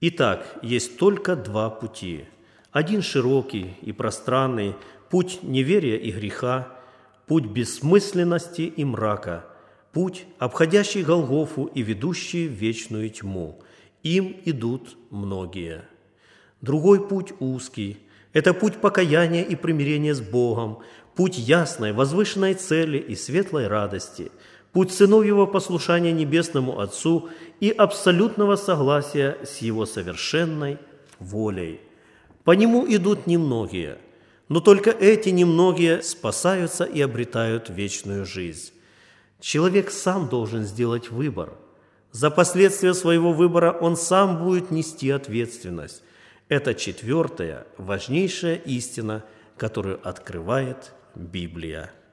Итак, есть только два пути. Один широкий и пространный, путь неверия и греха, путь бессмысленности и мрака, путь, обходящий Голгофу и ведущий в вечную тьму. Им идут многие. Другой путь узкий – это путь покаяния и примирения с Богом, путь ясной, возвышенной цели и светлой радости, путь сыновьего послушания Небесному Отцу и абсолютного согласия с Его совершенной волей. По нему идут немногие, но только эти немногие спасаются и обретают вечную жизнь. Человек сам должен сделать выбор. За последствия своего выбора он сам будет нести ответственность. Это четвертая, важнейшая истина, которую открывает Библия.